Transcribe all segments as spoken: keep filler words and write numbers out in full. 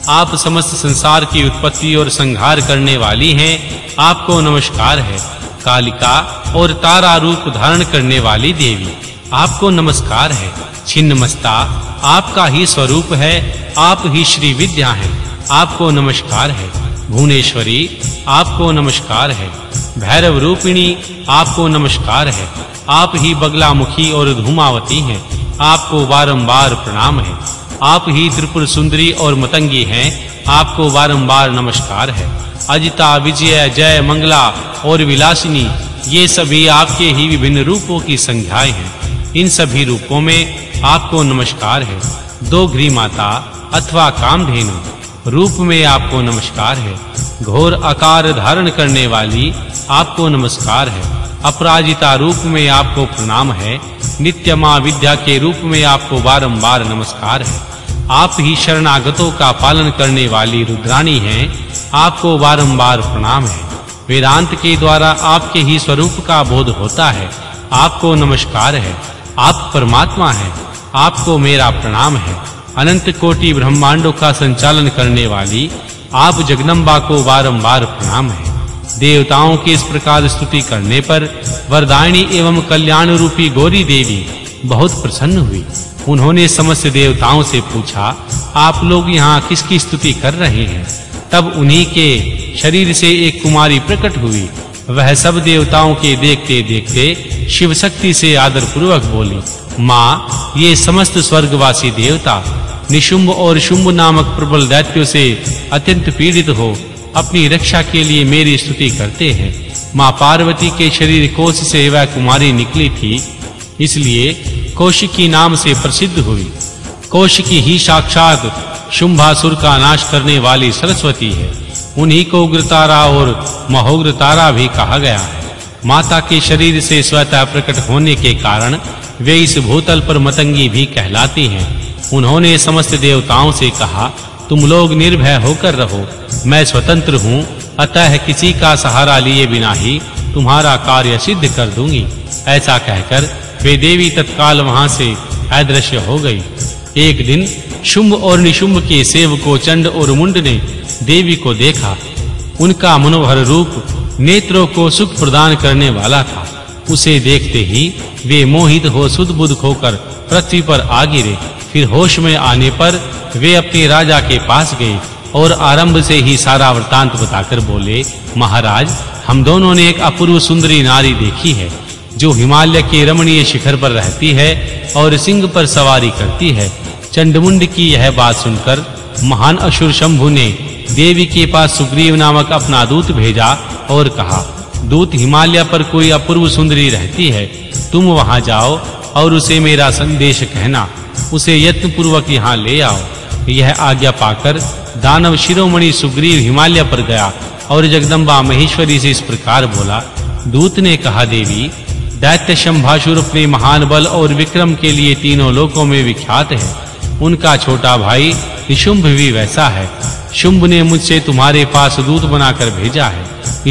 आप समस्त संसार की उत्पत्ति और संहार करने वाली हैं, आपको नमस्कार है। कालिका और तारा रूप धारण करने वाली देवी, आपको नमस्कार है। छिन्नमस्ता आपका ही स्वरूप है, आप ही श्री विद्या हैं, आपको नमस्कार है। भुवनेश्वरी आपको नमस्कार है। भैरव रूपिणी आपको नमस्कार है, आप ही बगलामुखी और धूमावती हैं, आपको बारंबार प्रणाम है। आप ही त्रिपुर सुंदरी और मतंगी हैं, आपको बारंबार नमस्कार है। अजिता, विजय, जय, मंगला और विलासिनी, ये सभी आपके ही विभिन्न रूपों की संज्ञाएं हैं। इन सभी रूपों में आपको नमस्कार है। दो घ्री माता अथवा कामधेनु रूप में आपको नमस्कार है। घोर आकार धारण करने वाली, आपको नमस्कार है। अपराजिता रूप में आपको प्रणाम है। नित्य मां विद्या के रूप में आपको बारंबार नमस्कार है। आप ही शरणागतों का पालन करने वाली रुद्राणी हैं, आपको बारंबार प्रणाम है। वेदांत के द्वारा आपके ही स्वरूप का बोध होता है, आपको नमस्कार है। आप परमात्मा हैं, आपको मेरा प्रणाम है। अनंत कोटि ब्रह्मांडों का संचालन करने वाली आप जगदम्बा को बारंबार प्रणाम है। देवताओं की इस प्रकार स्तुति करने पर वरदायिनी एवं कल्याण रूपी गौरी देवी बहुत प्रसन्न हुई। उन्होंने समस्त देवताओं से पूछा, आप लोग यहाँ किसकी स्तुति कर रहे हैं? तब उन्हीं के शरीर से एक कुमारी प्रकट हुई। वह सब देवताओं के देखते देखते शिव शक्ति से आदर पूर्वक बोली, माँ, ये समस्त स्वर्गवासी देवता निशुंभ और शुंभ नामक प्रबल दैत्यों से अत्यंत पीड़ित हो अपनी रक्षा के लिए मेरी स्तुति करते हैं। माँ पार्वती के शरीर कोश से वह कुमारी निकली थी, इसलिए कौशिकी नाम से प्रसिद्ध हुई। कौशिकी ही साक्षात शुंभासुर का नाश करने वाली सरस्वती है। उन्हीं को उग्रतारा और महोग्रतारा भी कहा गया है। माता के शरीर से स्वतः प्रकट होने के कारण वे इस भूतल पर मतंगी भी कहलाती हैं। उन्होंने समस्त देवताओं से कहा, तुम लोग निर्भय होकर रहो, मैं स्वतंत्र हूँ, अतः किसी का सहारा लिए बिना ही तुम्हारा कार्य सिद्ध कर दूंगी। ऐसा कहकर वे देवी तत्काल वहां से अदृश्य हो गई। एक दिन शुंभ और निशुंभ के सेवकों चंड और मुंड ने देवी को देखा। उनका मनोहर रूप नेत्रों को सुख प्रदान करने वाला था। उसे देखते ही वे मोहित हो सुध-बुध होकर पृथ्वी पर आ गिरे। फिर होश में आने पर वे अपने राजा के पास गए और आरंभ से ही सारा वृतांत बताकर बोले, महाराज, हम दोनों ने एक अपूर्व सुंदरी नारी देखी है, जो हिमालय के रमणीय शिखर पर रहती है और सिंह पर सवारी करती है। चंडमुंड की यह बात सुनकर महान असुर शंभु ने देवी के पास सुग्रीव नामक अपना दूत भेजा और कहा, दूत, हिमालय पर कोई अपूर्व सुंदरी रहती है, तुम वहां जाओ और उसे मेरा संदेश कहना, उसे यत्न पूर्वक यहाँ ले आओ। यह आज्ञा पाकर दानव शिरोमणि सुग्रीव हिमालय पर गया और जगदम्बा महेश्वरी से इस प्रकार बोला। दूत ने कहा, देवी, दैत्य शंभासुर अपने महान बल और विक्रम के लिए तीनों लोकों में विख्यात है। उनका छोटा भाई निशुंभ भी वैसा है। शुंभ ने मुझसे तुम्हारे पास दूत बनाकर भेजा है,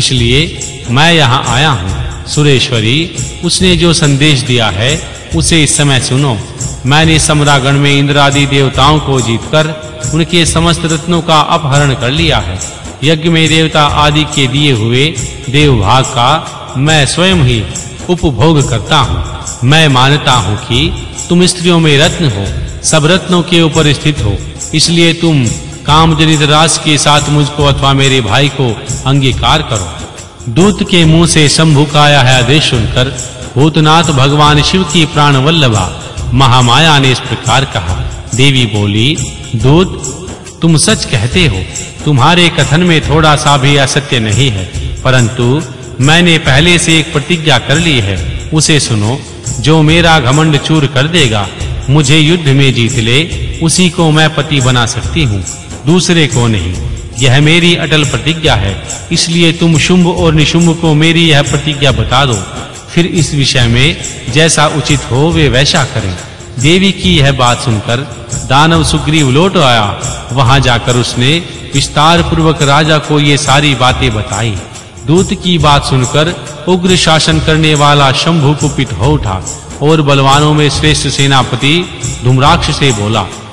इसलिए मैं यहाँ आया हूँ। सुरेश्वरी, उसने जो संदेश दिया है उसे इस समय सुनो। मैंने सम्रागण में इंद्र आदि देवताओं को जीतकर उनके समस्त रत्नों का अपहरण कर लिया है। यज्ञ में देवता आदि के दिए हुए देवभाग का मैं स्वयं ही उपभोग करता हूँ। मैं मानता हूँ कि तुम स्त्रियों में रत्न हो, सब रत्नों के ऊपर स्थित हो, इसलिए तुम कामजनित रास के साथ मुझको अथवा मेरे भाई को अंगीकार करो। दूत के मुंह से शंभु का यह आदेश सुनकर भूतनाथ भगवान शिव की प्राण वल्लभा महामाया ने इस प्रकार कहा। देवी बोली, दूत, तुम सच कहते हो, तुम्हारे कथन में थोड़ा सा भी असत्य नहीं है, परंतु मैंने पहले से एक प्रतिज्ञा कर ली है, उसे सुनो। जो मेरा घमंड चूर कर देगा, मुझे युद्ध में जीत ले, उसी को मैं पति बना सकती हूँ, दूसरे को नहीं। यह मेरी अटल प्रतिज्ञा है, इसलिए तुम शुंभ और निशुंभ को मेरी यह प्रतिज्ञा बता दो, फिर इस विषय में जैसा उचित हो वे वैसा करें। देवी की यह बात सुनकर दानव सुग्रीव लौट आया। वहां जाकर उसने विस्तार पूर्वक राजा को ये सारी बातें बताई। दूत की बात सुनकर उग्र शासन करने वाला शंभु कुपित हो उठा और बलवानों में श्रेष्ठ सेनापति धूम्राक्ष से बोला,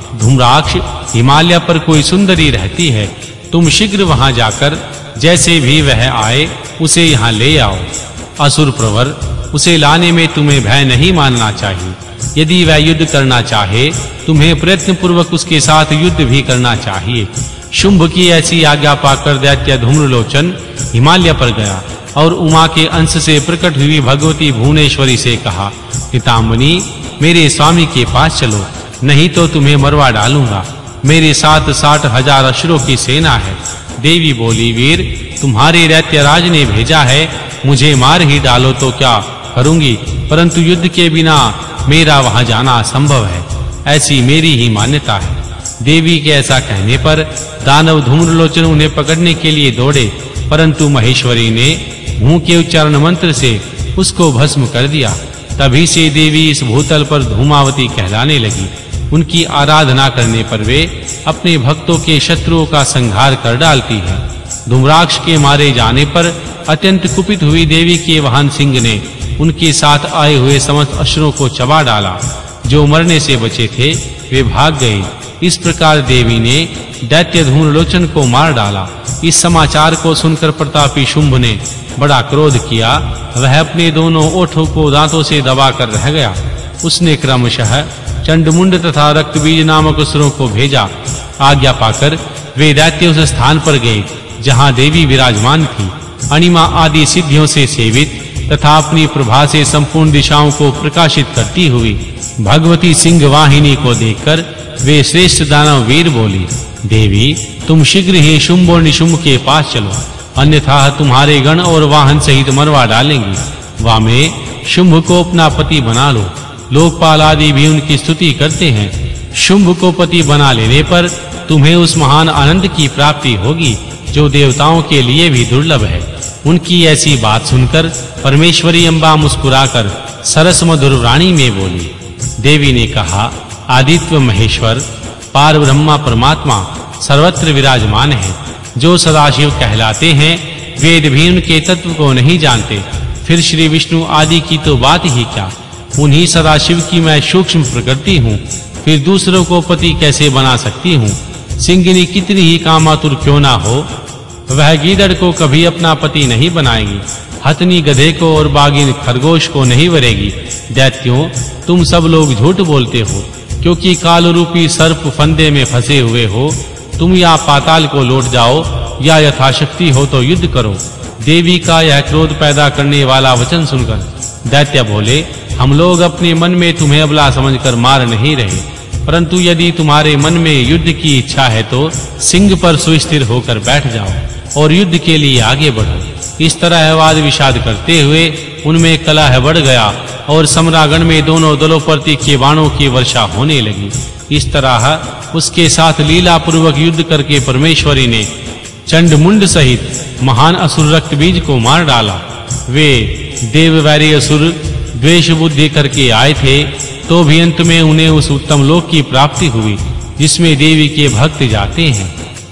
धूम्राक्ष, हिमालय पर कोई सुंदरी रहती है, तुम शीघ्र वहां जाकर जैसे भी वह आए उसे यहाँ ले आओ। असुर प्रवर, उसे लाने में तुम्हें भय नहीं मानना चाहिए। यदि वह युद्ध करना चाहे, तुम्हें प्रयत्न पूर्वक उसके साथ युद्ध भी करना चाहिए। शुंभ की ऐसी आज्ञा पाकर दैत्य धूम्रलोचन हिमालय पर गया और उमा के अंश से प्रकट हुई भगवती भुवनेश्वरी से कहा, पितामनी, मेरे स्वामी के पास चलो, नहीं तो तुम्हें मरवा डालूंगा। मेरे साथ साठ हजार असुरों की सेना है। देवी बोली, वीर, तुम्हारे दैत्यराज ने भेजा है, मुझे मार ही डालो तो क्या करूंगी, परंतु युद्ध के बिना मेरा वहां जाना असंभव है, ऐसी मेरी ही मान्यता है। देवी के ऐसा कहने पर दानव धूम्रलोचन उन्हें पकड़ने के लिए दौड़े, परंतु महेश्वरी ने मुंह के उच्चारण मंत्र से उसको भस्म कर दिया। तभी से देवी इस भूतल पर धूमावती कहलाने लगी। उनकी आराधना करने पर वे अपने भक्तों के शत्रुओं का संहार कर डालती है। धूम्राक्ष के मारे जाने पर अत्यंत कुपित हुई देवी के वाहन सिंह ने उनके साथ आए हुए समस्त असुरों को चबा डाला। जो मरने से बचे थे वे भाग गए। इस प्रकार देवी ने दैत्य धूम्रलोचन को मार डाला। इस समाचार को सुनकर प्रतापी शुंभ ने बड़ा क्रोध किया। वह अपने दोनों ओठों को दांतों से दबाकर रह गया। उसने क्रमशः चंडमुंड तथा रक्तबीज नामक असुरों को भेजा। आज्ञा पाकर वे दैत्य उस स्थान पर गए जहां देवी विराजमान थी। अणिमा आदि सिद्धियों से सेवित तथा अपनी प्रभा से संपूर्ण दिशाओं को प्रकाशित करती हुई भगवती सिंह वाहिनी को देखकर वे श्रेष्ठ दानव वीर बोली, देवी, तुम शीघ्र ही शुंभ और निशुंभ के पास चलो, अन्यथा तुम्हारे गण और वाहन सहित मरवा डालेंगे। वामे, शुंभ को अपना पति बना लो। लोकपाल आदि भी उनकी स्तुति करते हैं। शुंभ को पति बना लेने पर तुम्हें उस महान आनंद की प्राप्ति होगी जो देवताओं के लिए भी दुर्लभ है। उनकी ऐसी बात सुनकर परमेश्वरी अम्बा मुस्कुराकर सरस मधुर वाणी में बोली। देवी ने कहा, आदित्य महेश्वर पार ब्रह्मा परमात्मा सर्वत्र विराजमान है। जो सदाशिव कहलाते हैं, वेद भी उनके तत्व को नहीं जानते। फिर श्री विष्णु आदि की तो बात ही क्या। उन्हीं सदाशिव की मैं सूक्ष्म प्रकृति हूँ, फिर दूसरों को पति कैसे बना सकती हूँ। सिंहिनी कितनी ही कामातुर क्यों ना हो, वह गीदड़ को कभी अपना पति नहीं बनाएगी। हथनी गधे को और बागिन खरगोश को नहीं वरेगी। दैत्यों, तुम सब लोग झूठ बोलते हो, क्योंकि काल रूपी सर्प फंदे में फंसे हुए हो। तुम या पाताल को लौट जाओ या यथाशक्ति हो तो युद्ध करो। देवी का यह क्रोध पैदा करने वाला वचन सुनकर दैत्य बोले, हम लोग अपने मन में तुम्हें अबला समझकर मार नहीं रहे, परंतु यदि तुम्हारे मन में युद्ध की इच्छा है तो सिंह पर सुस्थिर होकर बैठ जाओ और युद्ध के लिए आगे बढ़ो। इस तरह वाद विषाद करते हुए उनमें कलह बढ़ गया और सम्रागण में दोनों दलों पर तीखे बाणों की वर्षा होने लगी। इस तरह उसके साथ लीला पूर्वक युद्ध करके परमेश्वरी ने चंडमुंड सहित महान असुर रक्तबीज को मार डाला। वे देववैरी असुर द्वेष बुद्धि करके आए थे, तो भी अंत में उन्हें उस उत्तम लोक की प्राप्ति हुई जिसमें देवी के भक्त जाते हैं।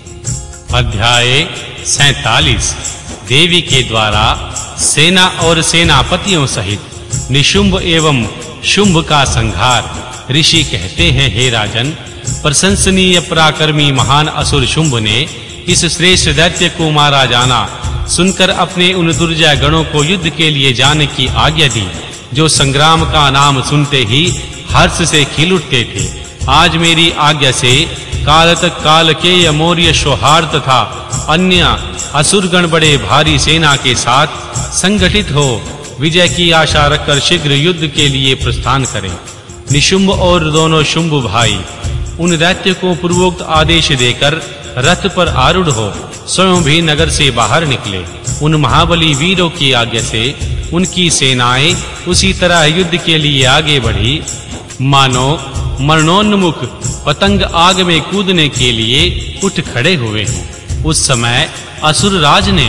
अध्याय सैंतालीस। देवी के द्वारा सेना और सेनापतियों सहित निशुंभ एवं शुंभ का संहार। ऋषि कहते हैं, हे राजन, प्रशंसनीय पराक्रमी महान असुर शुंभ ने इस श्रेष्ठ दैत्य को मारा जाना सुनकर अपने उन दुर्जय गणों को युद्ध के लिए जाने की आज्ञा दी, जो संग्राम का नाम सुनते ही हर्ष से खिल उठते थे। आज मेरी आज्ञा से काल तक काल के मौर्य सौहार्द तथा अन्य असुरगण बड़े भारी सेना के साथ संगठित हो विजय की आशा रखकर शीघ्र युद्ध के लिए प्रस्थान करें। निशुंभ और दोनों शुंभ भाई उन दैत्य को पूर्वोक्त आदेश देकर रथ पर आरूढ़ हो स्वयं भी नगर से बाहर निकले। उन महाबली वीरों की आज्ञा से उनकी सेनाएं उसी तरह युद्ध के लिए आगे बढ़ी, मानो मरणोन्मुख पतंग आग में कूदने के लिए उठ खड़े हुए हैं। उस समय असुर राज ने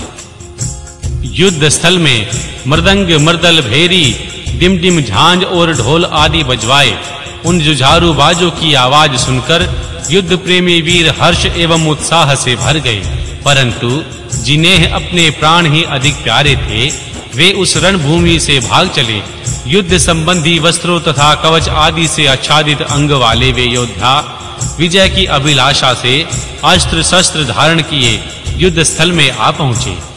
युद्ध स्थल में मृदंग, मर्दल, भेरी, डिमडिम, झांझ और ढोल आदि बजवाए। उन जुझारू बाजों की आवाज सुनकर युद्ध प्रेमी वीर हर्ष एवं उत्साह से भर गए, परंतु जिन्हें अपने प्राण ही अधिक प्यारे थे वे उस रणभूमि से भाग चले युद्ध संबंधी वस्त्रों तथा कवच आदि से आच्छादित अंग वाले वे योद्धा विजय की अभिलाषा से अस्त्र शस्त्र धारण किए युद्ध स्थल में आ पहुंचे।